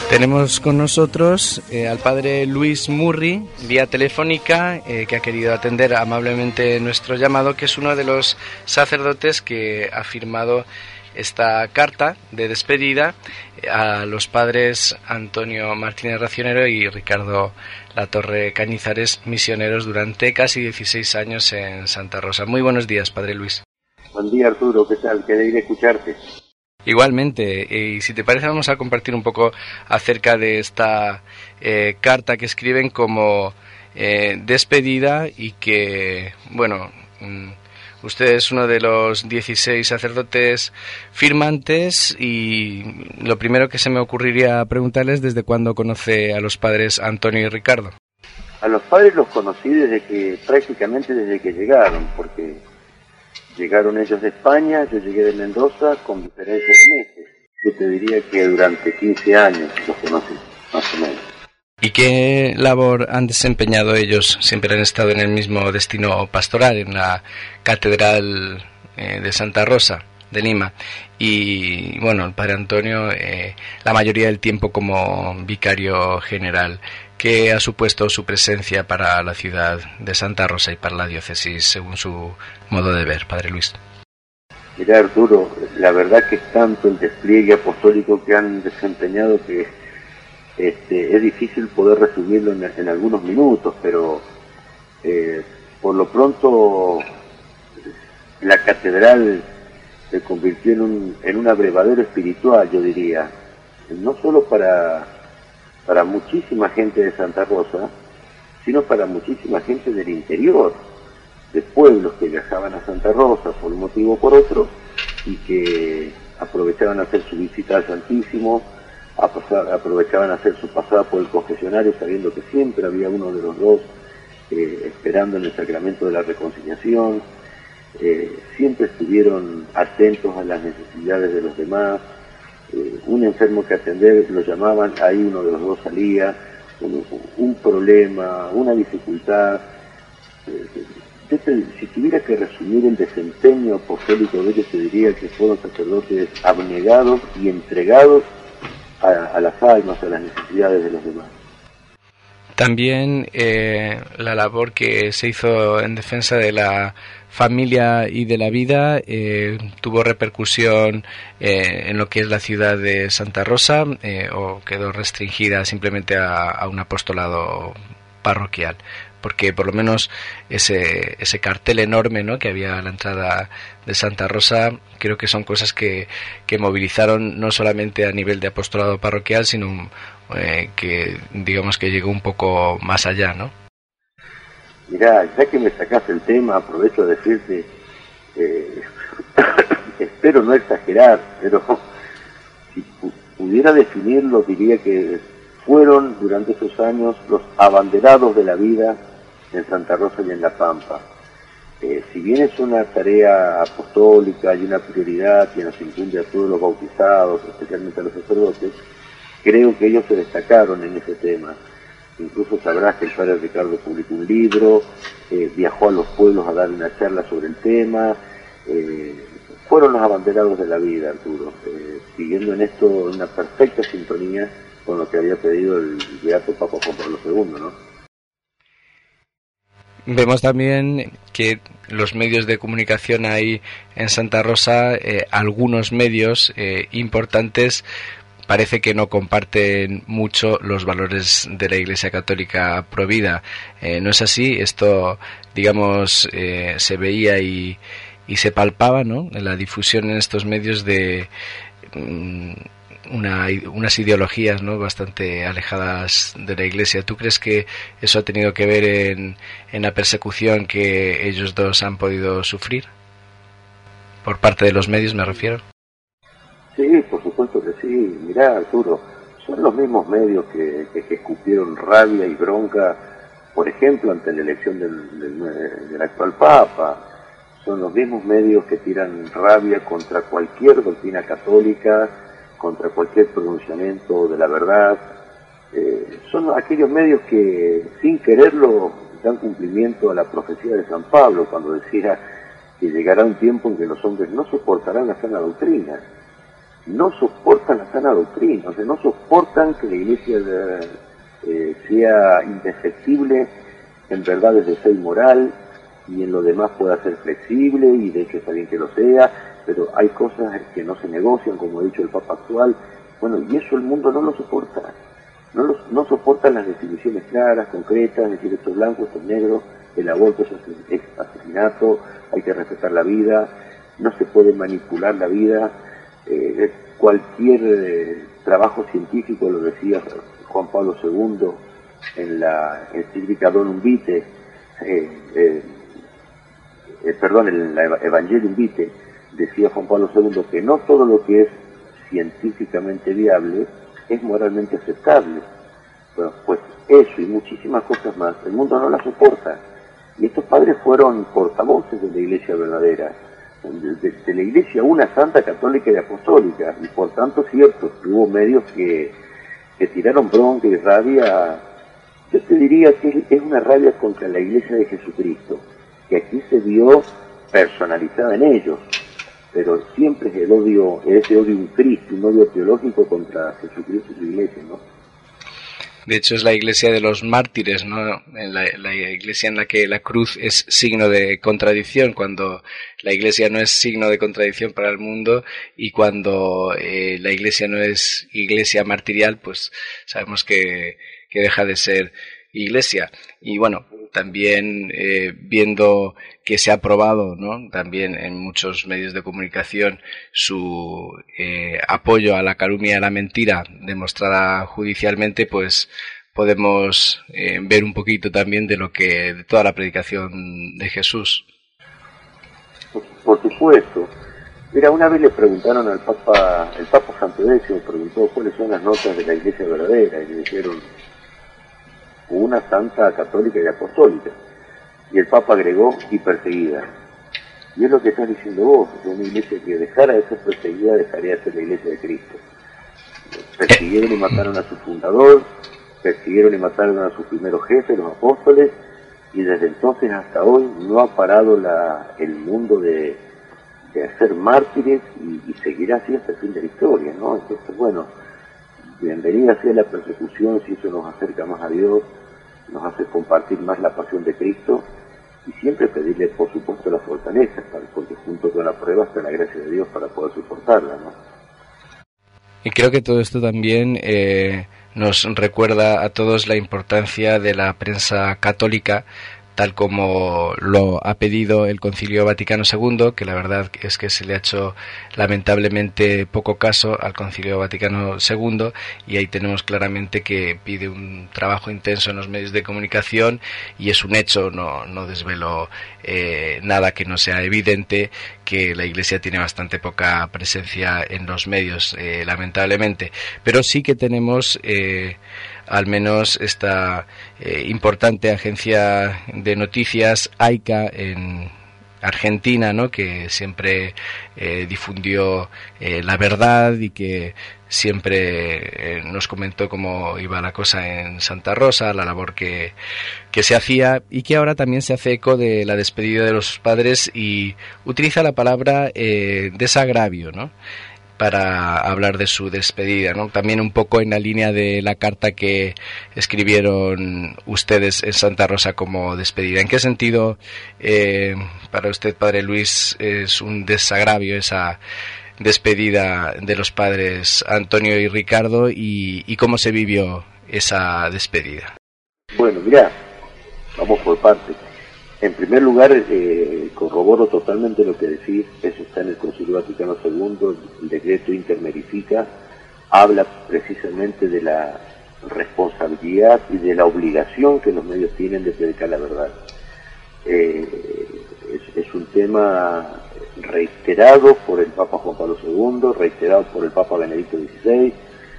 Tenemos con nosotros al padre Luis Murri, vía telefónica, que ha querido atender amablemente nuestro llamado, que es uno de los sacerdotes que ha firmado esta carta de despedida a los padres Antonio Martínez Racionero y Ricardo Latorre Cañizares, misioneros durante casi 16 años en Santa Rosa. Muy buenos días, padre Luis. Buen día, Arturo, ¿qué tal? Qué alegre escucharte. Igualmente, y si te parece vamos a compartir un poco acerca de esta carta que escriben como despedida y que, bueno, usted es uno de los 16 sacerdotes firmantes y lo primero que se me ocurriría preguntarles desde cuándo conoce a los padres Antonio y Ricardo. A los padres los conocí prácticamente desde que llegaron, porque llegaron ellos de España, yo llegué de Mendoza con diferencia de meses. Yo te diría que durante 15 años los conocí, más o menos. ¿Y qué labor han desempeñado ellos? Siempre han estado en el mismo destino pastoral, en la Catedral de Santa Rosa de Lima. Y bueno, el padre Antonio, la mayoría del tiempo como vicario general. ¿Qué ha supuesto su presencia para la ciudad de Santa Rosa y para la diócesis, según su modo de ver, padre Luis? Mirá, Arturo, la verdad que es tanto el despliegue apostólico que han desempeñado que es difícil poder resumirlo en algunos minutos, pero por lo pronto la catedral se convirtió en un abrevadero espiritual, yo diría, no solo para muchísima gente de Santa Rosa, sino para muchísima gente del interior, de pueblos que viajaban a Santa Rosa por un motivo o por otro, y que aprovechaban a hacer su visita al Santísimo, aprovechaban a hacer su pasada por el confesionario, sabiendo que siempre había uno de los dos esperando en el sacramento de la reconciliación, siempre estuvieron atentos a las necesidades de los demás. Un enfermo que atender lo llamaban, ahí uno de los dos salía, un problema, una dificultad. Si tuviera que resumir el desempeño apostólico de ellos, te diría que fueron sacerdotes abnegados y entregados a las almas, a las necesidades de los demás. También la labor que se hizo en defensa de la familia y de la vida tuvo repercusión en lo que es la ciudad de Santa Rosa, o quedó restringida simplemente a un apostolado parroquial, porque por lo menos ese cartel enorme, ¿no?, que había a la entrada de Santa Rosa, creo que son cosas que movilizaron no solamente a nivel de apostolado parroquial, sino que digamos que llegó un poco más allá, ¿no? Mirá, ya que me sacaste el tema, aprovecho a decirte, espero no exagerar, pero si pudiera definirlo, diría que fueron durante esos años los abanderados de la vida en Santa Rosa y en La Pampa. Si bien es una tarea apostólica y una prioridad que nos incumbe a todos los bautizados, especialmente a los sacerdotes, creo que ellos se destacaron en ese tema. Incluso sabrás que el padre Ricardo publicó un libro, viajó a los pueblos a dar una charla sobre el tema. Fueron los abanderados de la vida, Arturo, siguiendo en esto una perfecta sintonía con lo que había pedido el beato Papa Juan Pablo II, ¿no? Vemos también que los medios de comunicación ahí en Santa Rosa, algunos medios importantes, parece que no comparten mucho los valores de la Iglesia Católica provida. ¿No es así? Esto, digamos, se veía y se palpaba, ¿no?, en la difusión en estos medios de unas ideologías, ¿no?, bastante alejadas de la Iglesia. ¿Tú crees que eso ha tenido que ver en la persecución que ellos dos han podido sufrir? Por parte de los medios, me refiero. Sí, por supuesto que sí. Mirá, Arturo, son los mismos medios que escupieron rabia y bronca, por ejemplo, ante la elección del actual Papa. Son los mismos medios que tiran rabia contra cualquier doctrina católica, contra cualquier pronunciamiento de la verdad. Son aquellos medios que, sin quererlo, dan cumplimiento a la profecía de San Pablo, cuando decía que llegará un tiempo en que los hombres no soportarán la sana doctrina. no soportan la sana doctrina, o sea, no soportan que la Iglesia sea indefectible en verdades de fe y moral, y en lo demás pueda ser flexible, y de hecho está bien que lo sea, pero hay cosas que no se negocian, como ha dicho el Papa actual. Bueno, y eso el mundo no lo soporta. No soportan las definiciones claras, concretas, es decir, esto es blanco, esto es negro, el aborto es asesinato, hay que respetar la vida, no se puede manipular la vida. Cualquier trabajo científico, lo decía Juan Pablo II en la encíclica Donum Vitae, en la Evangelium Vitae, decía Juan Pablo II que no todo lo que es científicamente viable es moralmente aceptable. Bueno, pues eso y muchísimas cosas más, el mundo no la soporta. Y estos padres fueron portavoces de la Iglesia verdadera, de la Iglesia una santa, católica y apostólica, y por tanto cierto, hubo medios que tiraron bronca y rabia. Yo te diría que es una rabia contra la Iglesia de Jesucristo, que aquí se vio personalizada en ellos, pero siempre es ese odio un Cristo, un odio teológico contra Jesucristo y su Iglesia, ¿no? De hecho, es la iglesia de los mártires, ¿no? La iglesia en la que la cruz es signo de contradicción, cuando la iglesia no es signo de contradicción para el mundo, y cuando la iglesia no es iglesia martirial, pues sabemos que deja de ser iglesia. Y bueno, también viendo que se ha probado, ¿no?, también en muchos medios de comunicación su apoyo a la calumnia y a la mentira demostrada judicialmente, pues podemos ver un poquito también de toda la predicación de Jesús. Por supuesto. Mira, una vez le preguntaron al Papa, el Papa Santo X preguntó cuáles son las notas de la Iglesia verdadera, y le dijeron una santa, católica y apostólica. Y el Papa agregó, y perseguida. Y es lo que estás diciendo vos, es una iglesia que dejara de ser perseguida, dejaría de ser la Iglesia de Cristo. Persiguieron y mataron a su fundador, persiguieron y mataron a sus primeros jefes, los apóstoles, y desde entonces hasta hoy no ha parado el mundo de hacer mártires, y seguirá así hasta el fin de la historia, ¿no? Entonces, bueno, bienvenida sea la persecución si eso nos acerca más a Dios, nos hace compartir más la pasión de Cristo, y siempre pedirle, por supuesto, la fortaleza, porque junto con la prueba está la gracia de Dios para poder soportarla, ¿no? Y creo que todo esto también nos recuerda a todos la importancia de la prensa católica, tal como lo ha pedido el Concilio Vaticano II, que la verdad es que se le ha hecho lamentablemente poco caso al Concilio Vaticano II, y ahí tenemos claramente que pide un trabajo intenso en los medios de comunicación, y es un hecho, no desvelo nada que no sea evidente, que la Iglesia tiene bastante poca presencia en los medios, lamentablemente, pero sí que tenemos al menos esta importante agencia de noticias, AICA, en Argentina, ¿no?, que siempre difundió la verdad, y que siempre nos comentó cómo iba la cosa en Santa Rosa, la labor que se hacía, y que ahora también se hace eco de la despedida de los padres y utiliza la palabra desagravio, ¿no?, para hablar de su despedida, ¿no? También un poco en la línea de la carta que escribieron ustedes en Santa Rosa como despedida. ¿En qué sentido para usted, Padre Luis, es un desagravio esa despedida de los padres Antonio y Ricardo, y cómo se vivió esa despedida? Bueno, mirá, vamos por partes. En primer lugar, corroboro totalmente lo que decís, eso está en el Concilio Vaticano II, el decreto Intermerifica, habla precisamente de la responsabilidad y de la obligación que los medios tienen de predicar la verdad. Es un tema reiterado por el Papa Juan Pablo II, reiterado por el Papa Benedicto XVI,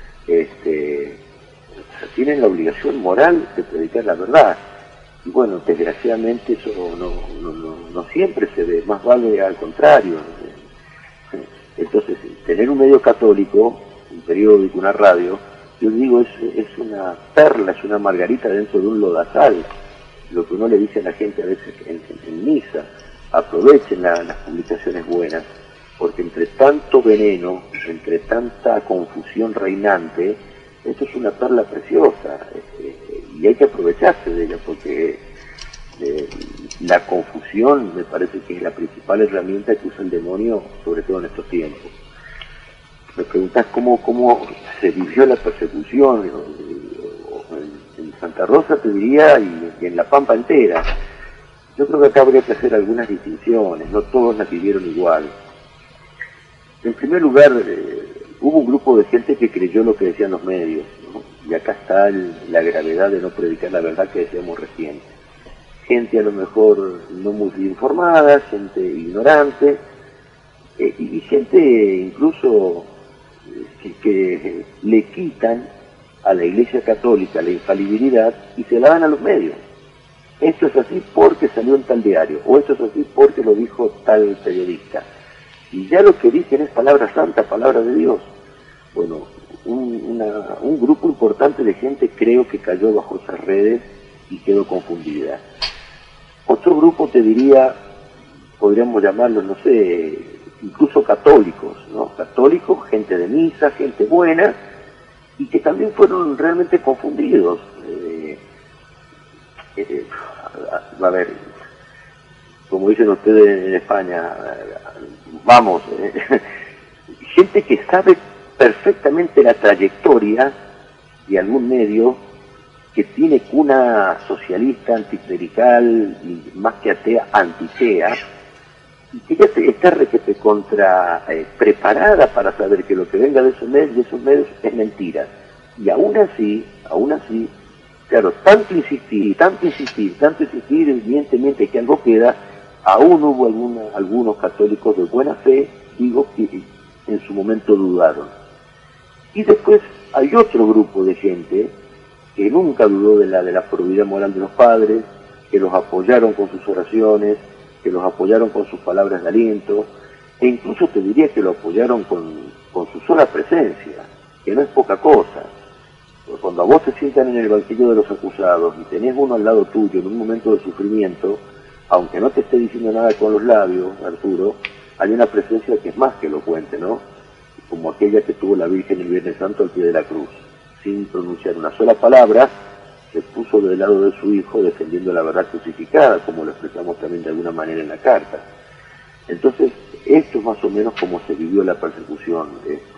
tienen la obligación moral de predicar la verdad. Y bueno, desgraciadamente eso no siempre se ve, más vale al contrario. Entonces, tener un medio católico, un periódico, una radio, yo digo, es una perla, es una margarita dentro de un lodazal. Lo que uno le dice a la gente a veces en misa, aprovechen las publicaciones buenas, porque entre tanto veneno, entre tanta confusión reinante, esto es una perla preciosa, y hay que aprovecharse de ella, porque la confusión me parece que es la principal herramienta que usa el demonio, sobre todo en estos tiempos. Me preguntás cómo se vivió la persecución en Santa Rosa, te diría, y en La Pampa entera. Yo creo que acá habría que hacer algunas distinciones, no todos las vivieron igual. En primer lugar, hubo un grupo de gente que creyó lo que decían los medios, ¿no? Y acá está la gravedad de no predicar la verdad que decíamos recién. Gente a lo mejor no muy informada, gente ignorante, y gente incluso que le quitan a la Iglesia Católica la infalibilidad y se la dan a los medios. Esto es así porque salió en tal diario, o esto es así porque lo dijo tal periodista. Y ya lo que dicen es palabra santa, palabra de Dios. Bueno, un grupo importante de gente creo que cayó bajo esas redes y quedó confundida. Otro grupo, te diría, podríamos llamarlos, no sé, incluso católicos, ¿no? Católicos, gente de misa, gente buena, y que también fueron realmente confundidos. A ver, como dicen ustedes en España, vamos, gente que sabe perfectamente la trayectoria de algún medio que tiene cuna socialista, anticlerical, y más que atea, antitea, y que ya está preparada para saber que lo que venga de esos medios es mentira. Y aún así, claro, tanto insistir, evidentemente que algo queda, aún hubo algunos católicos de buena fe, digo, que en su momento dudaron. Y después hay otro grupo de gente que nunca dudó de la probidad moral de los padres, que los apoyaron con sus oraciones, que los apoyaron con sus palabras de aliento, e incluso te diría que lo apoyaron con su sola presencia, que no es poca cosa. Porque cuando a vos te sientan en el banquillo de los acusados y tenés uno al lado tuyo en un momento de sufrimiento, aunque no te esté diciendo nada con los labios, Arturo, hay una presencia que es más que elocuente, ¿no? Como aquella que tuvo la Virgen el Viernes Santo al pie de la cruz. Sin pronunciar una sola palabra, se puso del lado de su hijo defendiendo la verdad crucificada, como lo expresamos también de alguna manera en la carta. Entonces, esto es más o menos como se vivió la persecución.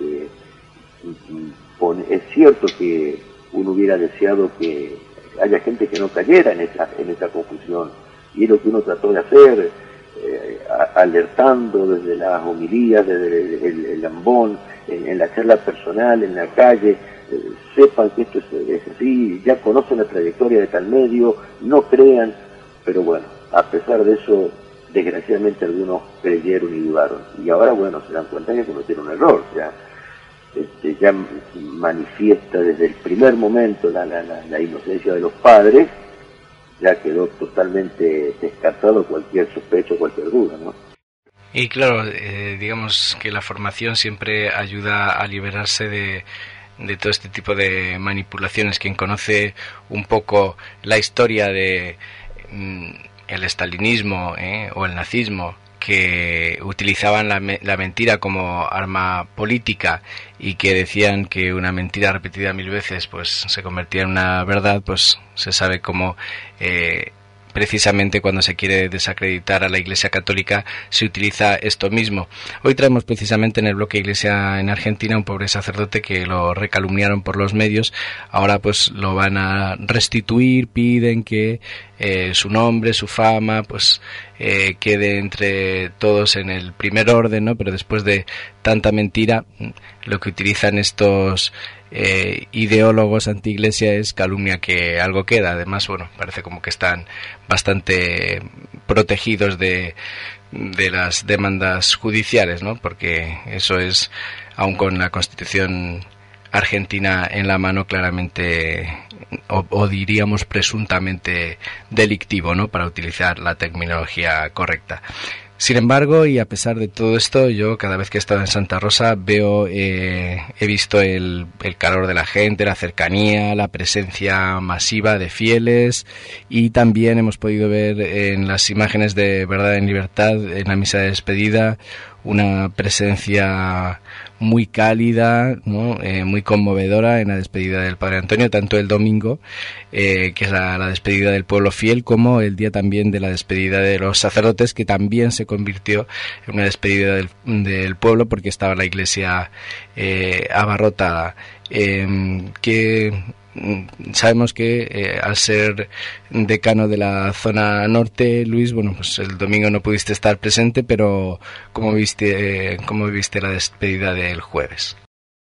Es cierto que uno hubiera deseado que haya gente que no cayera en esa confusión, y es lo que uno trató de hacer, alertando desde las homilías, desde el lambón, en la charla personal, en la calle, sepan que esto es así, ya conocen la trayectoria de tal medio, no crean, pero bueno, a pesar de eso, desgraciadamente algunos creyeron y dudaron, y ahora bueno, se dan cuenta que cometieron un error, ya manifiesta desde el primer momento la inocencia de los padres, ya quedó totalmente descartado cualquier sospecho, cualquier duda, ¿no? Y claro, digamos que la formación siempre ayuda a liberarse de todo este tipo de manipulaciones. Quien conoce un poco la historia de el estalinismo o el nazismo, que utilizaban la mentira como arma política y que decían que una mentira repetida 1000 veces pues se convertía en una verdad, pues se sabe cómo precisamente cuando se quiere desacreditar a la Iglesia Católica se utiliza esto mismo. Hoy traemos precisamente en el bloque Iglesia en Argentina un pobre sacerdote que lo recalumniaron por los medios, ahora pues lo van a restituir, piden que su nombre, su fama pues quede entre todos en el primer orden, ¿no? Pero después de tanta mentira, lo que utilizan estos ideólogos anti-iglesia es calumnia que algo queda. Además, bueno, parece como que están bastante protegidos de las demandas judiciales, ¿no? Porque eso es, aun con la Constitución argentina en la mano, claramente o diríamos presuntamente delictivo, ¿no? Para utilizar la terminología correcta. Sin embargo, y a pesar de todo esto, yo cada vez que he estado en Santa Rosa he visto el calor de la gente, la cercanía, la presencia masiva de fieles, y también hemos podido ver en las imágenes de Verdad en Libertad, en la misa de despedida, una presencia muy cálida, ¿no? Muy conmovedora en la despedida del Padre Antonio, tanto el domingo, que es la despedida del pueblo fiel, como el día también de la despedida de los sacerdotes, que también se convirtió en una despedida del pueblo, porque estaba la iglesia abarrotada. Sabemos que al ser decano de la zona norte, Luis, bueno, pues el domingo no pudiste estar presente, pero ¿cómo viste la despedida del jueves?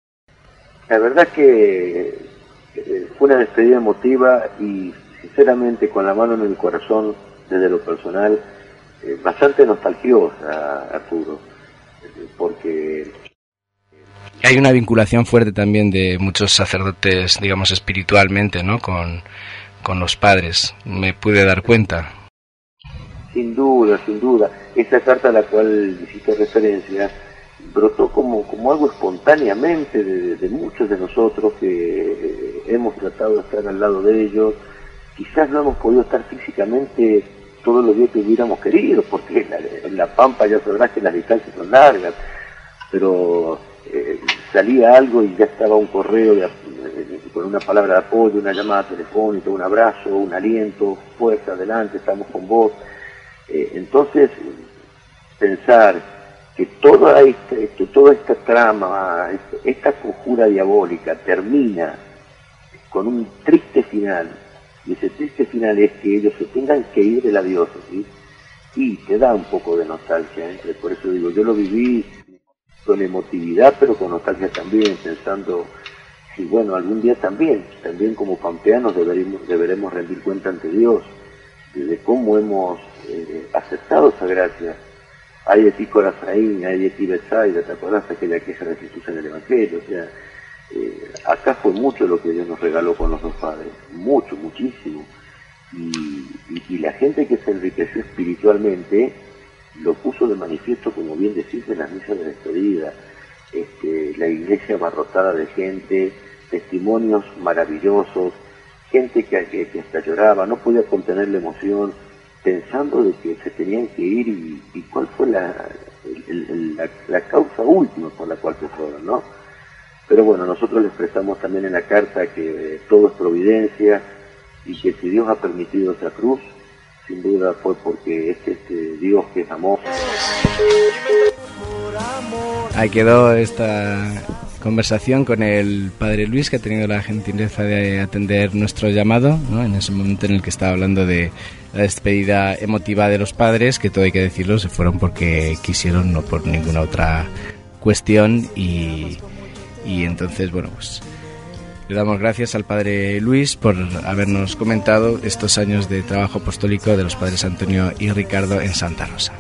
La verdad que fue una despedida emotiva y sinceramente con la mano en el corazón, desde lo personal, bastante nostalgiosa, Arturo, porque hay una vinculación fuerte también de muchos sacerdotes, digamos, espiritualmente, ¿no? Con los padres, me pude dar cuenta. Sin duda. Esa carta a la cual hiciste referencia brotó como algo espontáneamente de muchos de nosotros que hemos tratado de estar al lado de ellos. Quizás no hemos podido estar físicamente todos los días que hubiéramos querido, porque en la Pampa ya sabrás que las distancias son largas, pero salía algo y ya estaba un correo con una palabra de apoyo, una llamada telefónica, un abrazo, un aliento, fuerza, adelante, estamos con vos. Entonces, pensar que toda esta trama, esta conjura diabólica termina con un triste final, y ese triste final es que ellos se tengan que ir de la diócesis, y te da un poco de nostalgia, ¿eh? Por eso digo, yo lo viví con emotividad, pero con nostalgia también, pensando, y bueno, algún día también como pampeanos deberemos rendir cuenta ante Dios de cómo hemos aceptado esa gracia. Hay de ti Corazaín, hay de ti Betsaida, ¿te acordás aquella queja de Jesús en el Evangelio? O sea, acá fue mucho lo que Dios nos regaló con los dos padres, muchísimo, y la gente que se enriqueció espiritualmente lo puso de manifiesto, como bien decís, en las misas de despedida, la iglesia abarrotada de gente, testimonios maravillosos, gente que hasta lloraba, no podía contener la emoción, pensando de que se tenían que ir y cuál fue la causa última por la cual se fueron, ¿no? Pero bueno, nosotros les expresamos también en la carta que todo es providencia y que si Dios ha permitido esa cruz, sin duda fue porque es este Dios que es amor. Ahí quedó esta conversación con el Padre Luis, que ha tenido la gentileza de atender nuestro llamado, ¿no? En ese momento en el que estaba hablando de la despedida emotiva de los padres, que todo hay que decirlo, se fueron porque quisieron, no por ninguna otra cuestión, y entonces, bueno, pues le damos gracias al Padre Luis por habernos comentado estos años de trabajo apostólico de los Padres Antonio y Ricardo en Santa Rosa.